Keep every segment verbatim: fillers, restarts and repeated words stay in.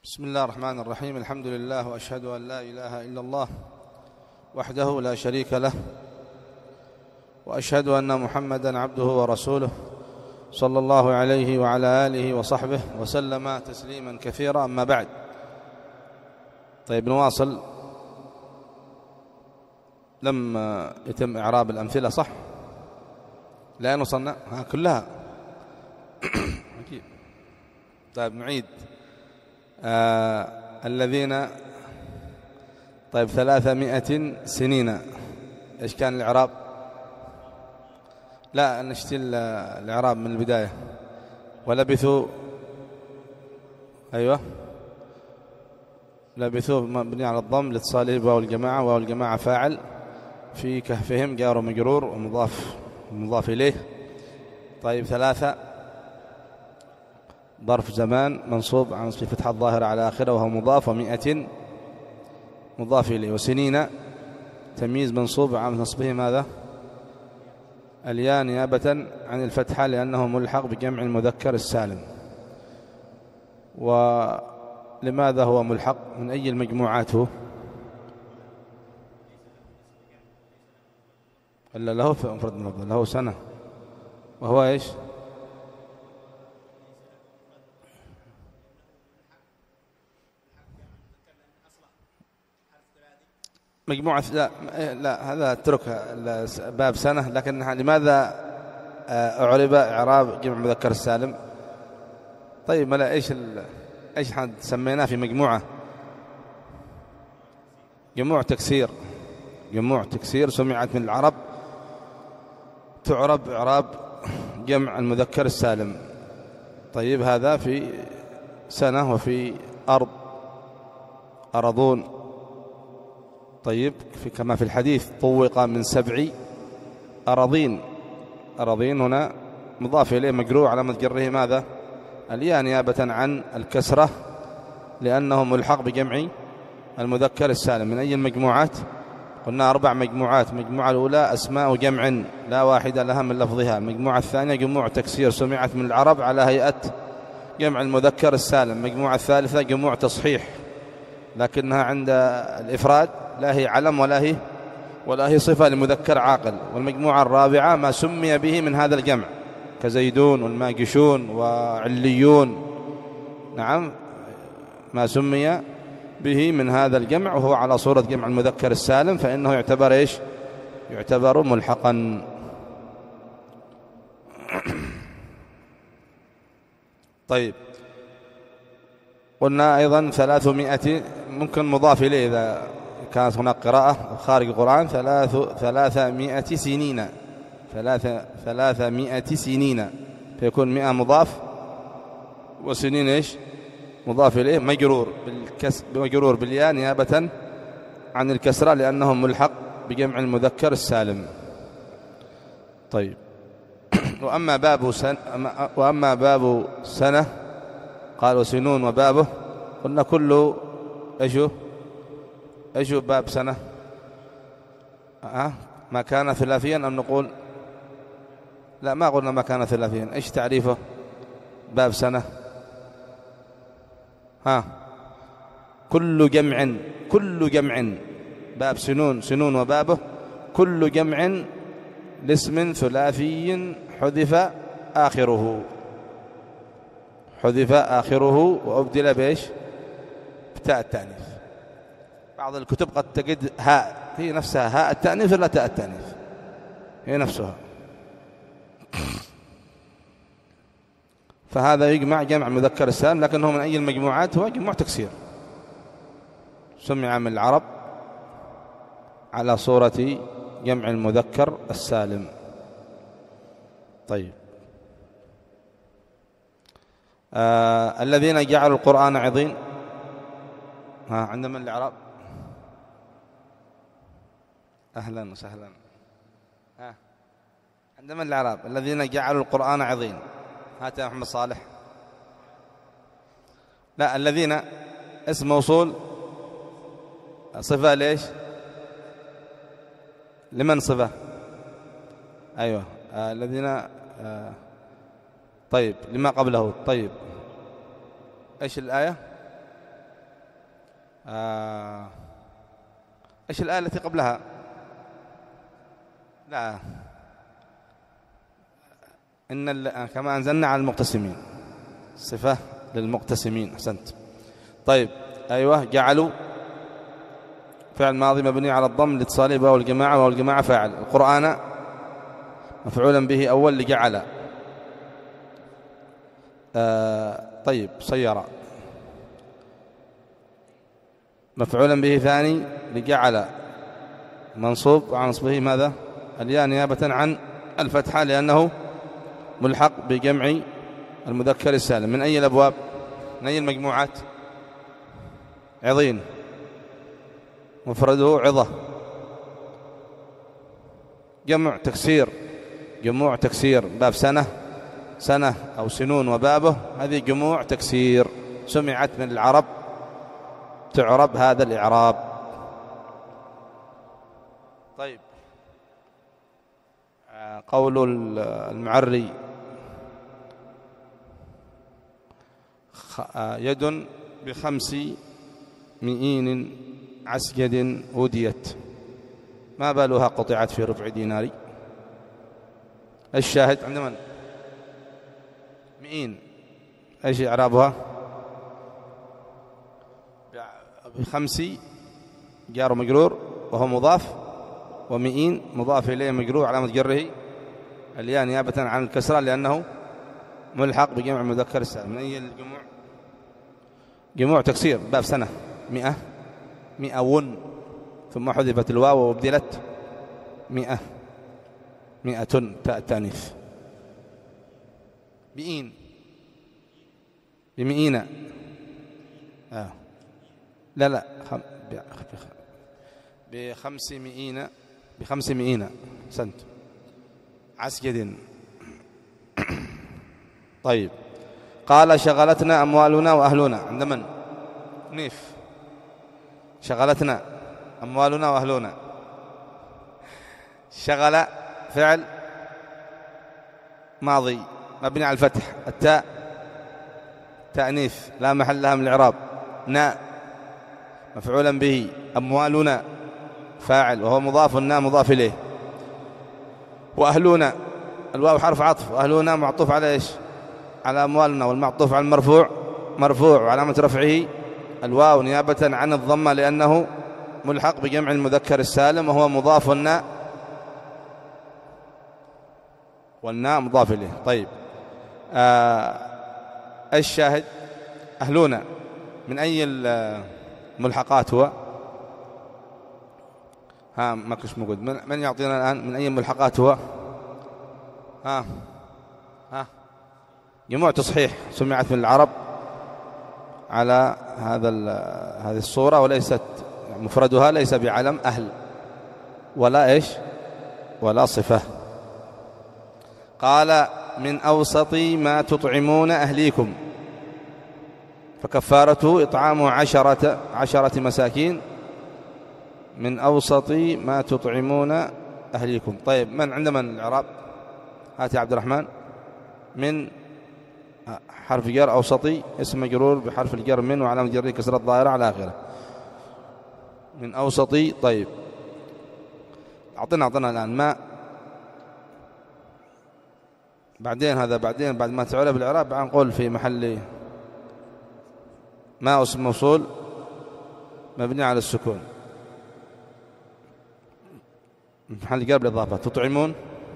بسم الله الرحمن الرحيم. الحمد لله وأشهد أن لا إله إلا الله وحده لا شريك له، وأشهد أن محمدًا عبده ورسوله صلى الله عليه وعلى آله وصحبه وسلم تسليمًا كثيرا. أما بعد، طيب نواصل. لم يتم إعراب الأمثلة صح؟ لا وصلنا ها كلها. طيب نعيد. آه الذين طيب ثلاثمائة سنين، إيش كان الإعراب؟ لا نشتي الإعراب من البداية. ولبثوا، أيوة لبثوا مبني على الضم لاتصاله بواو الجماعة، واو الجماعة فاعل، في كهفهم جار ومجرور ومضاف مضاف إليه. طيب ثلاثة ظرف زمان منصوب عن فتحة الظاهرة على آخره وهو مضاف، ومئة مضاف إليه. وسنين تمييز منصوب عن نصبه ماذا؟ الياء نيابة عن الفتحة لأنه ملحق بجمع المذكر السالم. ولماذا هو ملحق؟ من أي المجموعات هو؟ إلا له في مفرد مفرد له سنة، وهو إيش؟ مجموعة. لا, لا هذا اتركها باب سنة. لكن لماذا أعرب إعراب جمع مذكر السالم؟ طيب ما لا إيش إيش حد سميناه في مجموعة؟ جموع تكسير. جموع تكسير سمعت من العرب تعرب إعراب جمع المذكر السالم. طيب هذا في سنة وفي أرض أرضون. طيب في كما في الحديث طوق من سبع أراضين. أراضين هنا مضاف إليه مجرور علامة جره ماذا؟ الياء نيابة عن الكسرة لأنه ملحق بجمع المذكر السالم. من أي المجموعات؟ قلنا أربع مجموعات. المجموعة الأولى أسماء جمع لا واحدة لها من لفظها. المجموعة الثانية جموع تكسير سمعت من العرب على هيئة جمع المذكر السالم. المجموعة الثالثة جموع تصحيح لكنها عند الإفراد لا هي علم ولا هي ولا هي صفة لمذكر عاقل. والمجموعة الرابعة ما سمي به من هذا الجمع كزيدون والماجشون وعليون. نعم ما سمي به من هذا الجمع وهو على صورة جمع المذكر السالم فإنه يعتبر إيش؟ يعتبر ملحقا. طيب قلنا أيضا ثلاثمائة ممكن مضاف إليه إذا كانت هناك قراءة خارج القرآن. ثلاث ثلاثمائة سنين. ثلاثة ثلاثمائة سنين فيكون مئة مضاف وسنين إيش؟ مضاف إليه مجرور بالكسر مجرور بالياء نيابة عن الكسرة لأنه ملحق بجمع المذكر السالم. طيب وأما باب سنة وأما باب سنة قالوا سنون وبابه. قلنا كل إيش إيش باب سنة؟ أه؟ ما كان ثلاثيا أم نقول لا ما قلنا ما كان ثلاثيا. إيش تعريفه باب سنة؟ ها كل جمع كل جمع باب سنون سنون وبابه كل جمع لاسم ثلاثي حذف آخره حذف آخره وأبدل بإيش؟ بتاء التأنيث. بعض الكتب قد تجد هاء هي نفسها هاء التأنيث ولا تاء التأنيث هي نفسها. فهذا يجمع جمع مذكر السالم لكنه من أي المجموعات؟ هو جموع تكسير سمع من العرب على صورة جمع المذكر السالم. طيب آه الذين جعلوا القرآن عضين. ها عندما الإعراب أهلا وسهلا. ها عندما الإعراب الذين جعلوا القرآن عضين. هات يا محمد صالح. لا الذين اسم موصول صفة ليش؟ لمن صفة؟ أيوة آه الذين آه طيب لما قبله. طيب إيش الآية؟ آه إيش الآية التي قبلها؟ لا، إن كما أنزلنا على المقتسمين، صفة للمقتسمين. أحسنت. طيب أيوة، جعلوا فعل ماضي مبني على الضم لاتصاله بواو الجماعة، وواو الجماعة فاعل. القرآن مفعولا به أول لجعل. آه طيب سيارة مفعولا به ثاني لجعل، منصوب وعن نصبه ماذا؟ الياء نيابة عن الفتحة لأنه ملحق بجمع المذكر السالم. من أي الأبواب؟ من أي المجموعات؟ عظين، مفرده عظة. جمع تكسير، جموع تكسير، باب سنة، سنة أو سنون وبابه، هذه جموع تكسير سمعت من العرب، تعرب هذا الإعراب. طيب قول المعري يد بخمس مئين عسجد وديت، ما بالها قطعت في ربع دينار؟ الشاهد عند من؟ مئين، ايش اعرابها؟ بخمس جار مجرور وهو مضاف، ومئين مضاف اليه مجرور علامة جره الياء نيابة عن الكسرة لأنه ملحق بجمع المذكر السالم. من أي الجموع؟ جموع تكسير، باب سنة، مئة، مئون، ثم حذفت الواو وابدلت مئة، مئة تاء التانيث. مئين، بمئين، آه. لا لا خم... بخمس مئين، بخمس مئين سنت عسجد. طيب قال شغلتنا أموالنا وأهلنا، عند من؟ نيف. شغلتنا أموالنا وأهلنا، شغل فعل ماضي مبني على الفتح، التاء تأنيث لا محل لها من الإعراب، ناء مفعولا به، أموالنا فاعل وهو مضاف، الناء مضاف إليه، وأهلنا الواو حرف عطف، وأهلنا معطوف على إيش؟ على أموالنا، والمعطوف على المرفوع مرفوع، وعلامة رفعه الواو نيابة عن الضمة لأنه ملحق بجمع المذكر السالم، وهو مضاف، الناء والناء مضاف إليه. طيب آه الشاهد أهلنا من أي الملحقات هو؟ ها ما كش موجود، من يعطينا الآن من أي الملحقات هو؟ ها ها جموع تصحيح سمعت من العرب على هذا هذه الصورة، وليست مفردها ليس بعلم أهل ولا إيش ولا صفة. قال من أوسط ما تطعمون أهليكم، فكفارته إطعام عشرة عشرة مساكين من أوسط ما تطعمون أهليكم. طيب من عند من الإعراب؟ هات يا عبد الرحمن. من حرف جر أوسطي، اسم مجرور بحرف الجر من، وعلامة جره كسرة الظاهرة على آخره، من أوسطي. طيب أعطنا أعطنا الآن ما بعدين، هذا بعدين بعد ما تعرف بالإعراب نقول في محل ما اسم موصول مبني على السكون، محل جر بالإضافة. تطعمون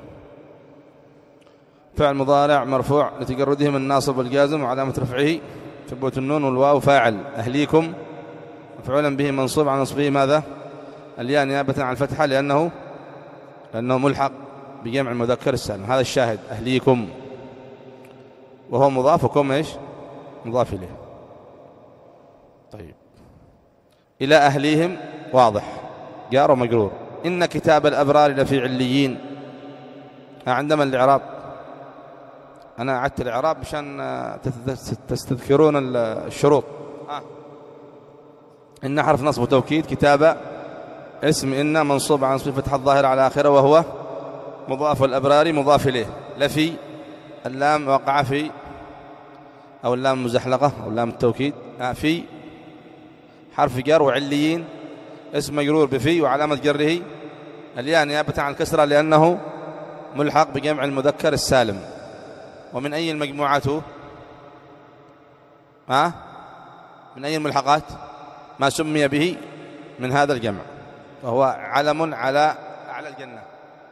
فعل مضارع مرفوع لتجرده من الناصب والجازم، وعلامة رفعه ثبوت النون والواو فاعل. أهليكم مفعولا به منصوب على نصبه ماذا؟ الياء نيابة عن الفتحة لأنه لأنه ملحق بجمع المذكر السالم. هذا الشاهد أهليكم، وهو مضاف، وكم إيش مضاف إليه. طيب إلى أهليهم واضح، جار ومجرور. إن كتاب الأبرار لفي عليين، عندما الإعراب أنا أعدت الإعراب مشان تستذكرون الشروط. آه. إن حرف نصب وتوكيد، كتابة اسم إن منصوب عن صفة فتح الظاهر على آخره وهو مضاف، الأبرار مضاف إليه. لفي اللام وقع في، أو اللام المزحلقة أو اللام التوكيد، آه في حرف جر، وعليين اسم مجرور بفي وعلامة جره الياء نيابة عن الكسرة لأنه ملحق بجمع المذكر السالم. ومن أي المجموعات هو؟ ها؟ من أي الملحقات ما سمي به من هذا الجمع؟ فهو علم على على الجنة.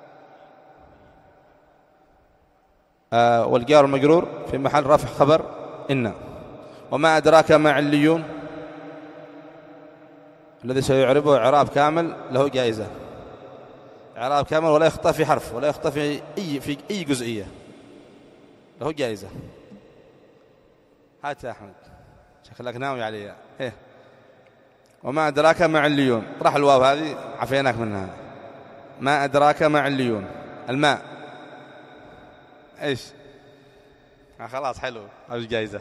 آه والجار المجرور في محل رفع خبر إن. وما أدراك ما عليون الذي سيعربه إعراب كامل له جائزة، إعراب كامل ولا يخطأ في حرف ولا يخطأ في أي في أي جزئية، له جائزة. هات يا أحمد شكلك ناوي عليها. إيه وما أدراك ما عليون، طرح الواو هذه عفيناك منها. ما أدراك ما عليون. الماء إيش؟ آه خلاص حلو هذه جائزة.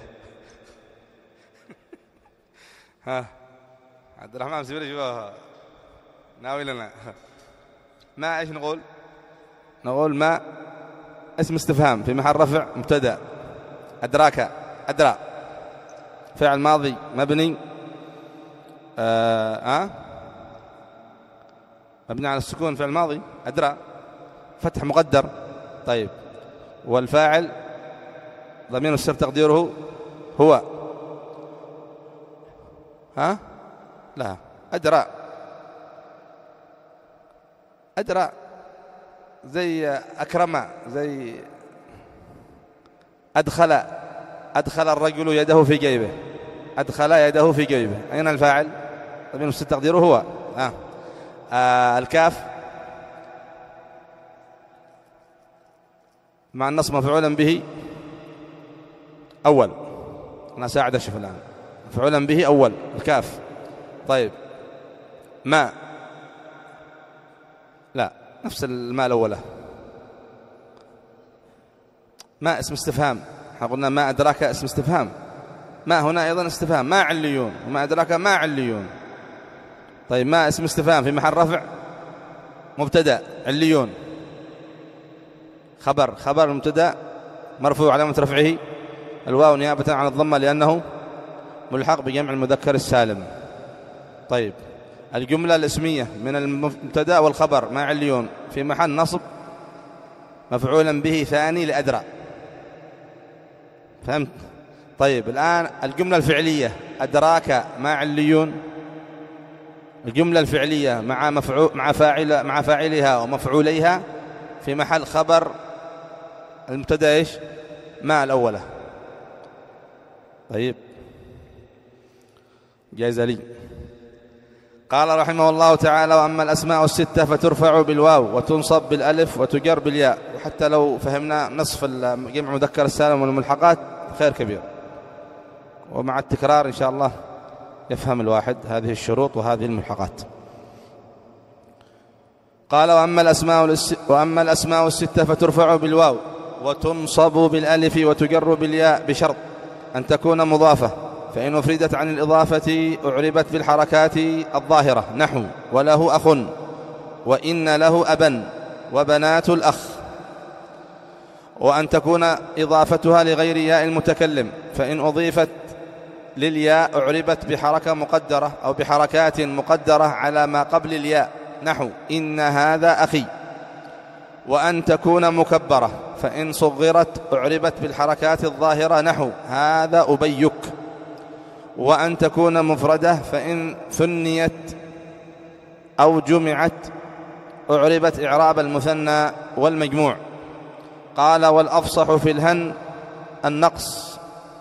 ها عبد الرحمن مسبيل شو ناوي لنا؟ ما إيش نقول؟ نقول ما اسم استفهام في محل رفع مبتدأ. أدراك أدرى فعل ماضي مبني آه, آه مبني على السكون فعل ماضي أدرى فتح مقدر. طيب والفاعل ضمير السر تقديره هو. ها لا أدرى أدرى زي أكرم، زي أدخل أدخل الرجل يده في جيبه، أدخل يده في جيبه. أين الفاعل؟ ضمير السر تقديره هو. آه. آه الكاف مع النصب مفعولا به أول. أنا ساعد أشوف الآن مفعولا به أول الكاف. طيب ما لا نفس الماء الأولى. ما اسم استفهام، احنا قلنا ما أدراك اسم استفهام، ما هنا أيضا استفهام. ما عليون وما أدراك ما عليون. طيب ما اسم استفهام في محل رفع مبتدأ عليون خبر خبر مبتدأ مرفوع علامة رفعه الواو نيابة عن الضمة لأنه ملحق بجمع المذكر السالم. طيب الجملة الاسمية من المبتدأ والخبر ما عليون في محل نصب مفعولا به ثاني لأدرى. فهمت؟ طيب الآن الجملة الفعلية أدراك ما عليون، الجملة الفعلية مع مفعول مع فاعل مع فاعلها ومفعوليها في محل خبر المبتدأ ايش؟ ما الأولى. طيب جايز لي. قال رحمه الله تعالى: وأما الأسماء الستة فترفع بالواو وتنصب بالألف وتجر بالياء. وحتى لو فهمنا نصف جمع مذكر السالم والملحقات خير كبير، ومع التكرار إن شاء الله يفهم الواحد هذه الشروط وهذه الملحقات. قال: وأما الأسماء وأما الأسماء الستة فترفع بالواو وتنصب بالألف وتجر بالياء بشرط أن تكون مضافة، فإن أفردت عن الإضافة أعربت بالحركات الظاهرة، نحو وله أخ وإن له أبا وبنات الأخ. وأن تكون إضافتها لغير ياء المتكلم، فإن أضيفت للياء أعربت بحركة مقدرة أو بحركات مقدرة على ما قبل الياء، نحو إن هذا أخي. وأن تكون مكبرة، فإن صغرت أعربت بالحركات الظاهرة، نحو هذا أبيك. وأن تكون مفردة، فإن ثنيت أو جمعت أعربت إعراب المثنى والمجموع. قال: والأفصح في الهن النقص،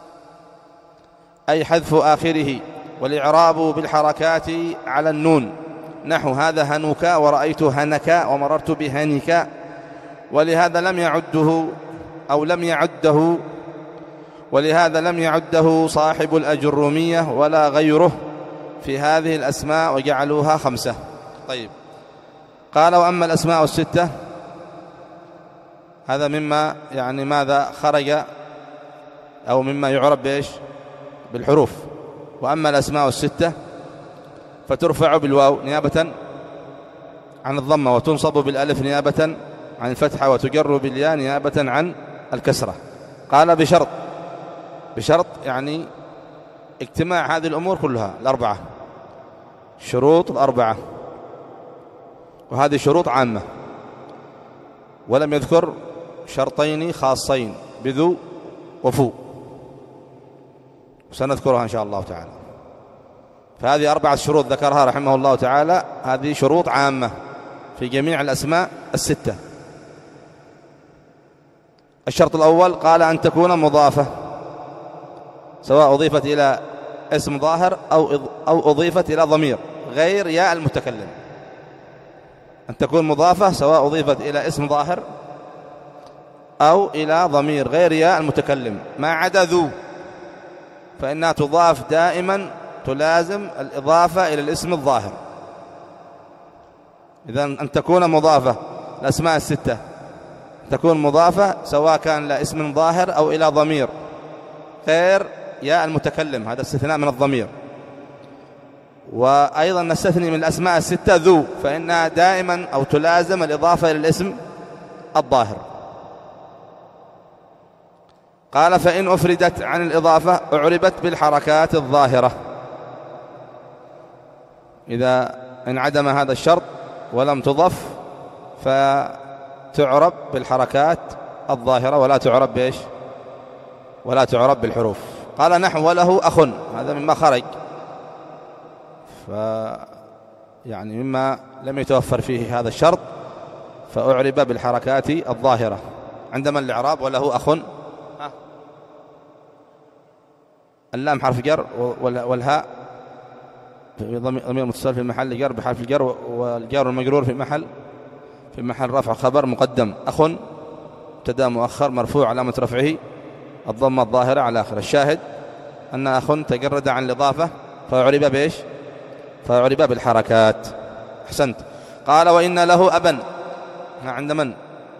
أي حذف آخره، والإعراب بالحركات على النون، نحو هذا هنك ورأيت هنك ومررت بهنك. ولهذا لم يعده أو لم يعده ولهذا لم يعده صاحب الأجرومية ولا غيره في هذه الأسماء وجعلوها خمسة. طيب قال: وأما الأسماء الستة، هذا مما يعني ماذا خرج أو مما يعرب بإيش؟ بالحروف. وأما الأسماء الستة فترفع بالواو نيابة عن الضمة، وتنصب بالألف نيابة عن الفتحة، وتجر بالياء نيابة عن الكسرة. قال: بشرط بشرط يعني اجتماع هذه الأمور كلها الأربعة. شروط الأربعة، وهذه شروط عامة، ولم يذكر شرطين خاصين بذو وفو، سنذكرها إن شاء الله تعالى. فهذه أربعة شروط ذكرها رحمه الله تعالى، هذه شروط عامة في جميع الأسماء الستة. الشرط الأول قال أن تكون مضافة، سواء أضيفت إلى اسم ظاهر أو أو أضيفت إلى ضمير غير ياء المتكلم. أن تكون مضافة سواء أضيفت إلى اسم ظاهر أو إلى ضمير غير ياء المتكلم، ما عدا ذو فإنها تضاف دائما، تلازم الإضافة إلى الاسم الظاهر. إذن أن تكون مضافة، الأسماء الستة تكون مضافة سواء كان إلى اسم ظاهر أو إلى ضمير غير ياء المتكلم، هذا استثناء من الضمير. وأيضا نستثني من الأسماء الستة ذو، فإنها دائما أو تلازم الإضافة إلى الاسم الظاهر. قال فإن أفردت عن الإضافة أعربت بالحركات الظاهرة. إذا انعدم هذا الشرط ولم تضف فتعرب بالحركات الظاهرة ولا تعرب بإيش؟ ولا تعرب بالحروف. قال نحو وله أخ، هذا مما خرج، ف يعني مما لم يتوفر فيه هذا الشرط فأعرب بالحركات الظاهرة. عندما الإعراب وله أخ، اللام حرف جر والهاء ضمير متصل في محل جر بحرف الجر، والجار المجرور في محل في محل رفع خبر مقدم. أخ مبتدا مؤخر مرفوع علامة رفعه الضمة الظاهرة على آخر. الشاهد أن أخ تجرد عن الإضافة فأعرب بإيش؟ فأعرب بالحركات. أحسنت. قال وإن له أبا، عند من؟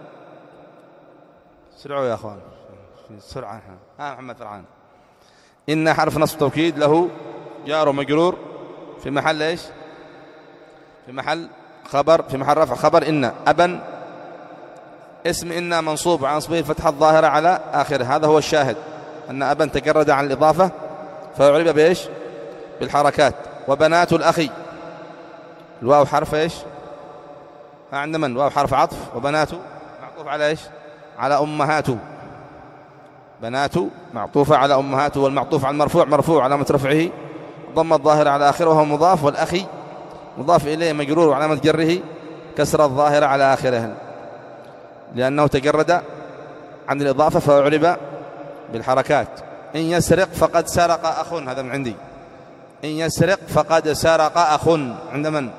سرعوا يا أخوان سرعة. ها محمد فرعان. إن حرف نصب توكيد، له جار ومجرور في محل إيش؟ في محل خبر، في محل رفع خبر إن. أبا اسم إن منصوب عن نصبه الفتحة الظاهرة على آخره، هذا هو الشاهد، أن أبا تجرد عن الإضافة فأعرب بإيش؟ بالحركات. وبنات الأخي، الواو حرف إيش؟ عند من؟ الواو حرف عطف، وبنات معطوف على إيش؟ على أمهاته. بنات معطوفة على أمهاته، والمعطوف على المرفوع مرفوع علامة رفعه ضم الظاهرة على آخره وهو مضاف، والأخي مضاف إليه مجرور وعلامة جره كسر الظاهرة على آخره لأنه تجرد عن الإضافة فأعرب بالحركات. إن يسرق فقد سرق أخ، هذا من عندي. إن يسرق فقد سرق أخ، عند من؟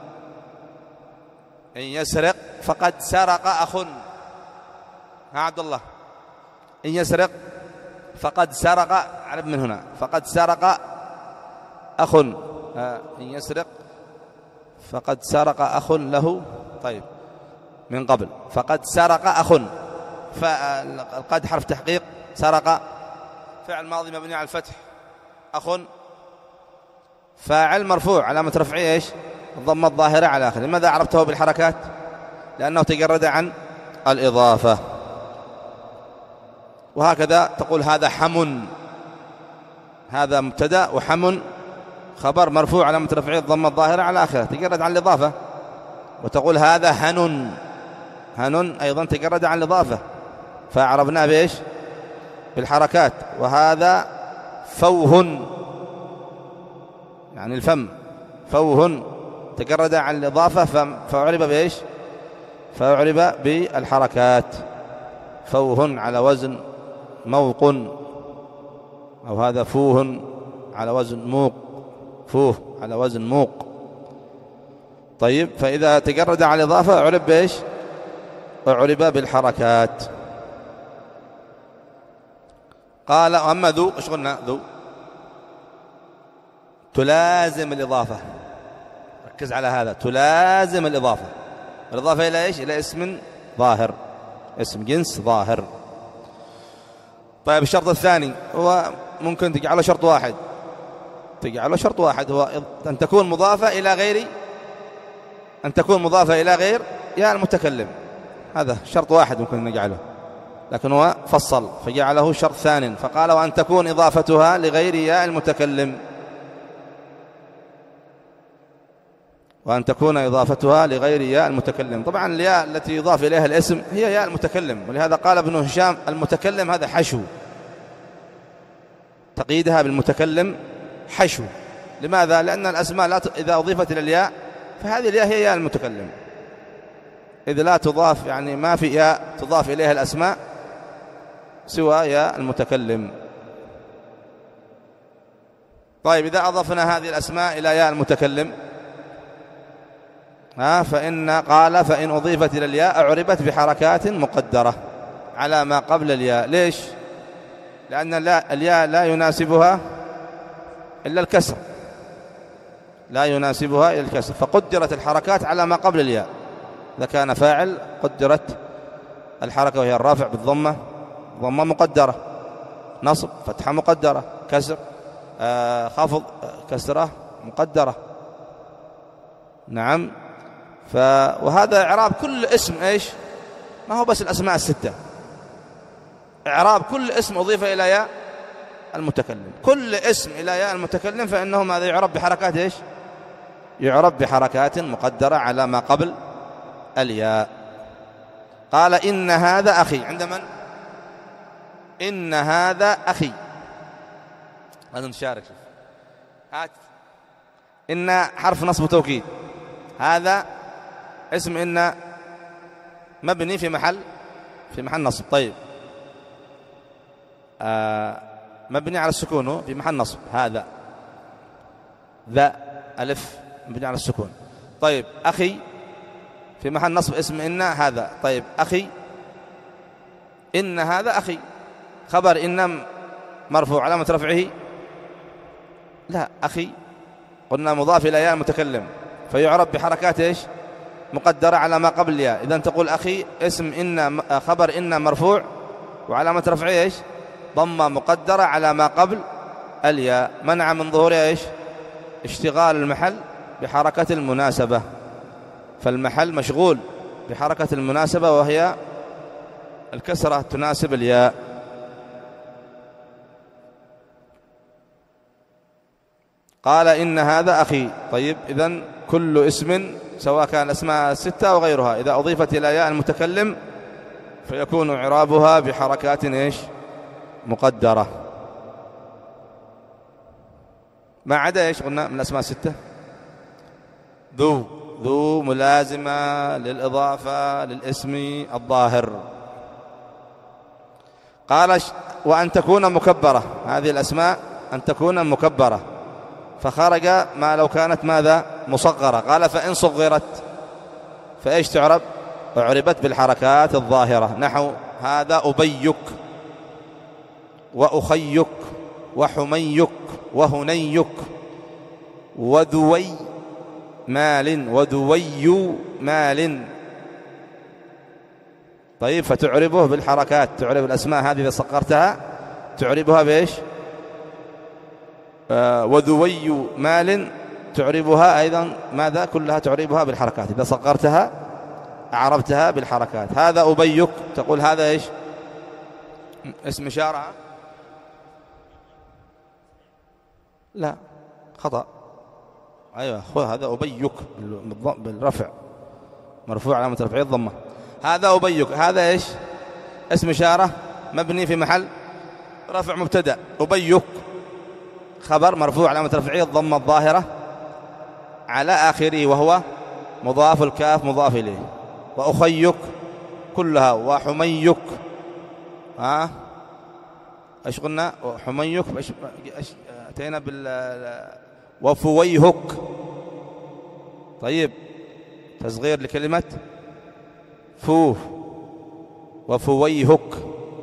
إن يسرق فقد سرق أخ. ها عبد الله. إن يسرق فقد سرق، عرب من هنا، فقد سرق أخ. إن يسرق فقد سرق أخ له، طيب من قبل فقد سرق أخ، فقد حرف تحقيق، سرق فعل ماضي مبني على الفتح، أخ فاعل مرفوع علامة رفعه إيش؟ الضمة الظاهرة على آخره. لماذا عربته بالحركات؟ لأنه تجرد عن الإضافة. وهكذا تقول هذا حم، هذا مبتدأ وحم خبر مرفوع علامة رفعه الضمة الظاهرة على آخره، تجرد عن الإضافة. وتقول هذا هن، هن أيضا تجرد عن الإضافة فأعربناه بإيش؟ بالحركات. وهذا فوه، يعني الفم، فوه تجرد عن الإضافة فأعرب بإيش؟ فأعرب بالحركات. فوه على وزن موق، أو هذا فوه على وزن موق، فوه على وزن موق. طيب، فإذا تجرد عن الإضافة أعرب بإيش؟ أعرب بالحركات. قال أما ذو، إيش قلنا؟ ذو تلازم الإضافة، ركز على هذا، تلازم الإضافة. الإضافة إلى إيش؟ إلى اسم ظاهر، اسم جنس ظاهر. طيب الشرط الثاني هو ممكن تجعله شرط واحد، تجعله شرط واحد هو أن تكون مضافة إلى غير، أن تكون مضافة إلى غير يا المتكلم. هذا شرط واحد ممكن نجعله، لكن هو فصل فجعله شرط ثاني فقال وأن تكون إضافتها لغير ياء المتكلم. وأن تكون إضافتها لغير ياء المتكلم. طبعا الياء التي يضاف إليها الاسم هي ياء المتكلم، ولهذا قال ابن هشام المتكلم هذا حشو، تقييدها بالمتكلم حشو. لماذا؟ لأن الأسماء لا ت... إذا أضيفت إلى الياء فهذه الياء هي ياء المتكلم، إذا لا تضاف يعني ما في ياء تضاف إليها الأسماء سوى ياء المتكلم. طيب إذا أضفنا هذه الأسماء إلى ياء المتكلم ها فإن قال فإن أضيفت إلى الياء أعربت بحركات مقدرة على ما قبل الياء. ليش؟ لأن الياء لا يناسبها إلا الكسر، لا يناسبها إلا الكسر، فقدرت الحركات على ما قبل الياء. إذا كان فاعل قدرت الحركة وهي الرافع بالضمة، ضمة مقدرة، نصب فتحة مقدرة، كسر آه خفض كسرة مقدرة. نعم. ف... وهذا إعراب كل اسم إيش؟ ما هو بس الأسماء الستة، إعراب كل اسم أضيف إلى ياء المتكلم، كل اسم إلى ياء المتكلم فإنه ماذا يعرب بحركات إيش؟ يعرب بحركات مقدرة على ما قبل الياء. قال إن هذا أخي، عند من؟ إن هذا أخي، لازم تشارك. هات إن حرف نصب توكيد، هذا اسم إن مبني في محل في محل نصب. طيب آه مبني على السكون في محل نصب، هذا ذا ألف مبني على السكون. طيب أخي في محل نصب اسم إن هذا. طيب أخي إن هذا أخي، خبر إن مرفوع علامة رفعه لا أخي قلنا مضاف إلى ياء المتكلم فيعرب بحركات إيش؟ مقدرة على ما قبل الياء. إذن تقول أخي اسم إن خبر إن مرفوع وعلامة رفعه إيش؟ ضمة مقدرة على ما قبل الياء، منع من ظهورها إيش؟ اشتغال المحل بحركة المناسبة، فالمحل مشغول بحركة المناسبة وهي الكسرة تناسب الياء. قال إن هذا أخي. طيب إذن كل اسم سواء كان الأسماء الستة أو غيرها إذا أضيفت إلى ياء المتكلم فيكون إعرابها بحركات إيش؟ مقدرة، ما عدا إيش قلنا من الأسماء الستة؟ ذو ذو ملازمة للإضافة للاسم الظاهر. قال وأن تكون مكبرة، هذه الأسماء أن تكون مكبرة، فخرج ما لو كانت ماذا؟ مصغرة. قال فإن صغرت فإيش تعرب؟ أعربت بالحركات الظاهرة، نحو هذا أبيك وأخيك وحميك وهنيك وذوي مال وذوي مال. طيب فتعربه بالحركات، تعرب الأسماء هذه إذا صغرتها تعربها بإيش؟ آه وذوي مال تعربها أيضا ماذا؟ كلها تعربها بالحركات، إذا صغرتها أعربتها بالحركات. هذا أبيك تقول هذا إيش؟ اسم إشارة؟ لا خطأ، أيوة هذا أبيك بالرفع مرفوع علامة رفعه الضمة. هذا أبيك، هذا إيش؟ اسم إشارة مبني في محل رفع مبتدأ، أبيك خبر مرفوع علامة رفعه الضمة الظاهرة على آخره وهو مضاف، الكاف مضاف إليه. وأخيك كلها، وحميك ها ايش قلنا؟ حميك ايش اتينا بال وفويهك. طيب تصغير لكلمة فوه، وفويهك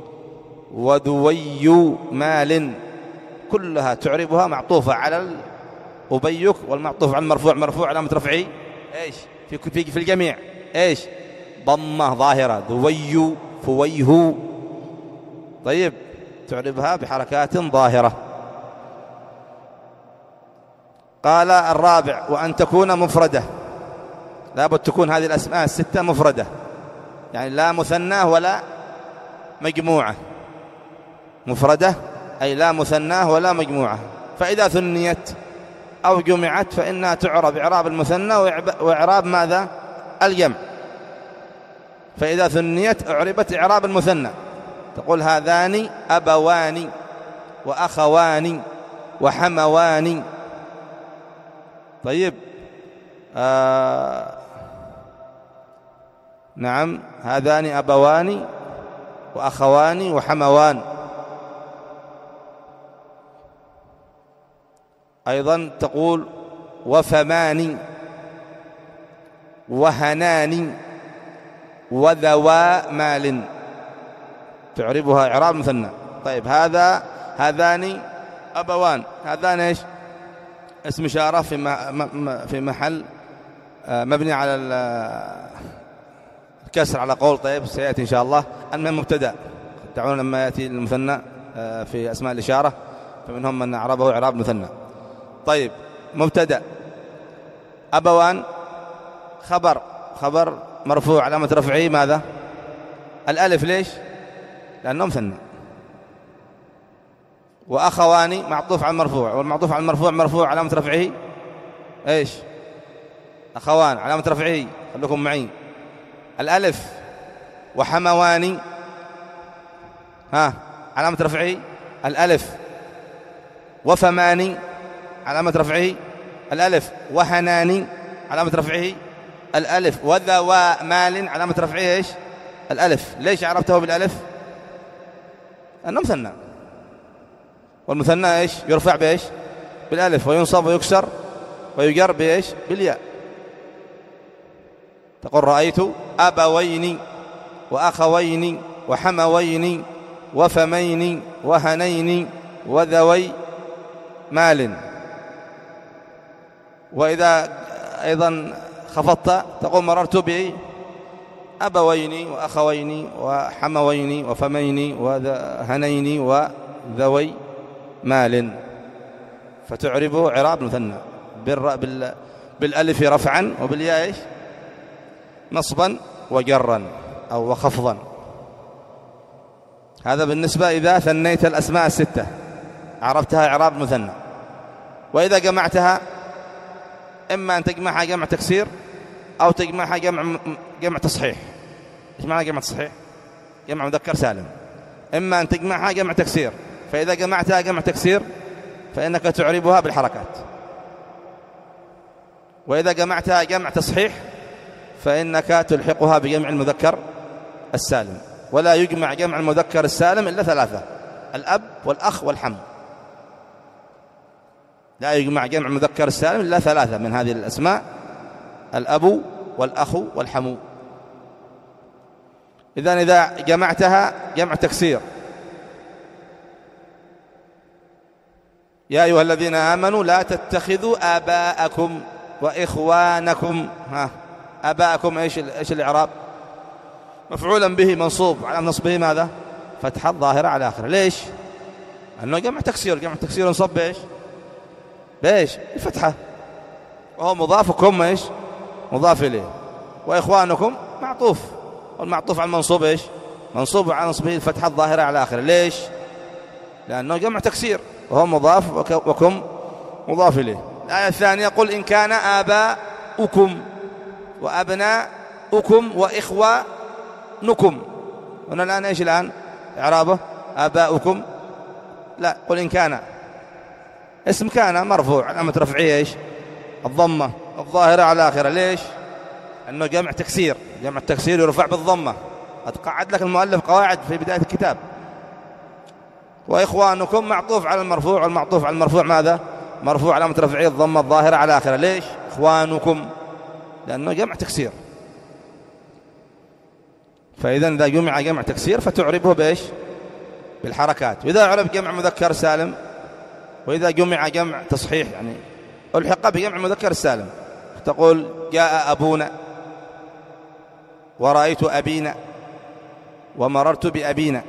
وذوي مال كلها تعربها معطوفة على أبيك، والمعطوف على المرفوع مرفوع علامة رفعه ايش؟ في في في الجميع ايش؟ ضمة ظاهرة، ذوي فويه. طيب تعربها بحركات ظاهرة. قال الرابع وأن تكون مفردة، لابد تكون هذه الأسماء الستة مفردة، يعني لا مثناه ولا مجموعة. مفردة أي لا مثناه ولا مجموعة. فإذا ثنيت أو جمعت فإنها تعرب إعراب المثنى وإعراب ماذا؟ الجمع. فإذا ثنيت أعربت إعراب المثنى، تقول هذان أبوان وأخوان وحموان. طيب آه نعم، هذان أبوان وأخوان وحموان. أيضا تقول وفمان وهنان وذوا مال، تعربها إعراب مثنى. طيب هذا هذان أبوان، هذان إيش؟ اسم إشارة في في محل مبني على الكسر على قول. طيب سيأتي إن شاء الله. المهم مبتدأ، تعالون لما يأتي المثنى في أسماء الإشارة فمنهم من أعربه إعراب مثنى. طيب مبتدأ أبوان خبر، خبر مرفوع علامة رفعه ماذا؟ الألف. ليش؟ لأنه مثنى. وأخواني معطوف على المرفوع، والمعطوف على المرفوع مرفوع علامة رفعه إيش؟ أخوان علامة رفعه، خلوكم معي الألف. وحمواني ها علامة رفعه الألف. وفماني علامة رفعه الألف. وهناني علامة رفعه الألف. وذوا مال علامة رفعه إيش؟ الألف. ليش عرفته بالألف؟ أنه مثنى، والمثنى إيش؟ يرفع بإيش؟ بالألف، وينصب ويكسر ويجر بإيش؟ بالياء. تقول رأيت أبوين وأخوين وحموين وفمين وهنين وذوي مال. وإذا أيضا خفضت تقول مررت بأبوين وأخوين وحموين وفمين وهنين وذوي مال، فتعربه إعراب مثنى بالألف رفعا وبالياء إيش؟ نصبا وجرا أو وخفضا. هذا بالنسبة إذا ثنيت الأسماء الستة عرفتها إعراب مثنى. وإذا جمعتها إما أن تجمعها جمع تكسير أو تجمعها جمع جمع تصحيح. إيش معنى جمع تصحيح؟ جمع مذكر سالم. إما أن تجمعها جمع تكسير، فإذا جمعتها جمع تكسير فإنك تعربها بالحركات. وإذا جمعتها جمع تصحيح فإنك تلحقها بجمع المذكر السالم. ولا يجمع جمع المذكر السالم إلا ثلاثة: الأب والأخ والحم. لا يجمع جمع المذكر السالم إلا ثلاثة من هذه الأسماء: الأب والأخ والحم. إذن إذا جمعتها جمع تكسير: يا أيها الذين آمنوا لا تتخذوا آباءكم وإخوانكم. ها آباءكم إيش إيش الإعراب؟ مفعولا به منصوب على نصبه ماذا؟ فتحة الظاهرة على آخره. ليش؟ أنه جمع تكسير. جمع تكسير ينصب بإيش؟ بإيش؟ الفتحة، وهو مضافكم إيش؟ مضاف إليه. وإخوانكم معطوف، والمعطوف على المنصوب إيش؟ منصوب على نصبه الفتحة الظاهرة على آخره. ليش؟ لأنه جمع تكسير وهو مضاف وكم مضاف إليه. الآية الثانية: قل إن كان آباؤكم وأبناؤكم وإخوانكم. هنا الآن إيش الآن إعرابه؟ آباؤكم. لا، قل إن كان اسم كان مرفوع علامة رفعه إيش؟ الضمة الظاهرة على آخره. ليش؟ أنه جمع تكسير. جمع التكسير يرفع بالضمة. قد قعد لك المؤلف قواعد في بداية الكتاب. وإخوانكم معطوف على المرفوع، والمعطوف على المرفوع ماذا؟ مرفوع علامة رفعه الضمة الظاهرة على آخره. ليش؟ إخوانكم، لأنه جمع تكسير. فإذا إذا جمع جمع تكسير فتعربه بإيش؟ بالحركات. وإذا عرب جمع مذكر سالم، وإذا جمع جمع تصحيح يعني ألحق بجمع مذكر السالم، تقول جاء أبونا ورأيت أبينا ومررت بأبينا.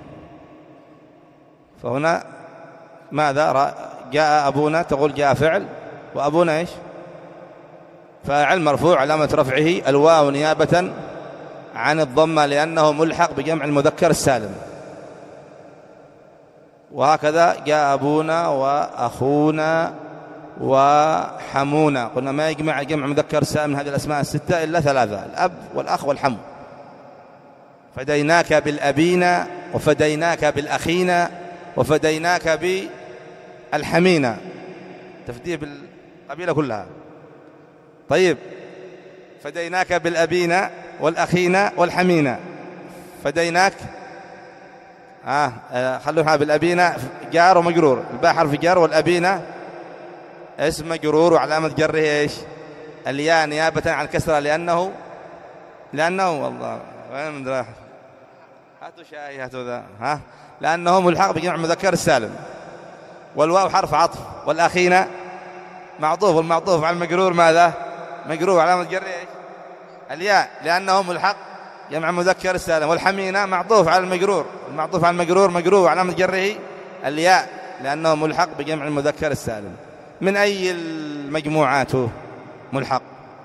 فهنا ماذا؟ جاء أبونا تقول جاء فعل، وأبونا إيش؟ فاعل مرفوع علامة رفعه الواو نيابة عن الضمة لأنه ملحق بجمع المذكر السالم. وهكذا جاء أبونا وأخونا وحمونا. قلنا ما يجمع جمع مذكر سالم من هذه الأسماء الستة إلا ثلاثة: الأب والأخ والحمو. فديناك بالأبينا، وفديناك بالأخينا، وفديناك بالحمينا، تفديه بالقبيلة كلها. طيب، فديناك بالأبينا والأخينا والحمينا. فديناك آه, آه خلوها بالأبينا جار ومجرور، الباء حرف جار، والأبينا اسم مجرور وعلامة جره ايش؟ الياء نيابة عن كسرة، لأنه لأنه والله وين من راح هاتوا شاي هاتوا ذا ها لأنه ملحق بجمع مذكر السالم. والواو حرف عطف، والأخينا معطوف، والمعطوف على المجرور ماذا؟ مجرور علامة جره ايش؟ الياء، لأنه ملحق جمع مذكر السالم. والحمينا معطوف على المجرور، المعطوف على المجرور مجرور علامة جره الياء، لأنه ملحق بجمع المذكر السالم. من أي المجموعات ملحق؟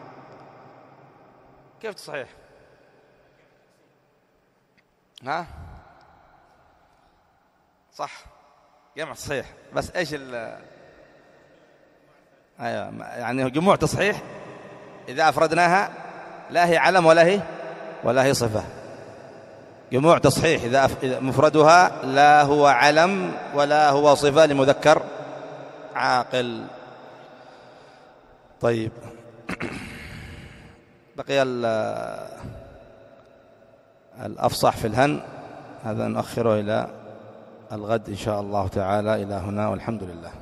كيف تصحيح؟ ها صح، جمع تصحيح، بس ايش ال ايوه يعني جموع تصحيح اذا افردناها لا هي علم ولا هي ولا هي صفه. جموع تصحيح اذا مفردها لا هو علم ولا هو صفه لمذكر عاقل. طيب، بقي الأفصح في الهن، هذا نؤخره إلى الغد إن شاء الله تعالى. إلى هنا والحمد لله.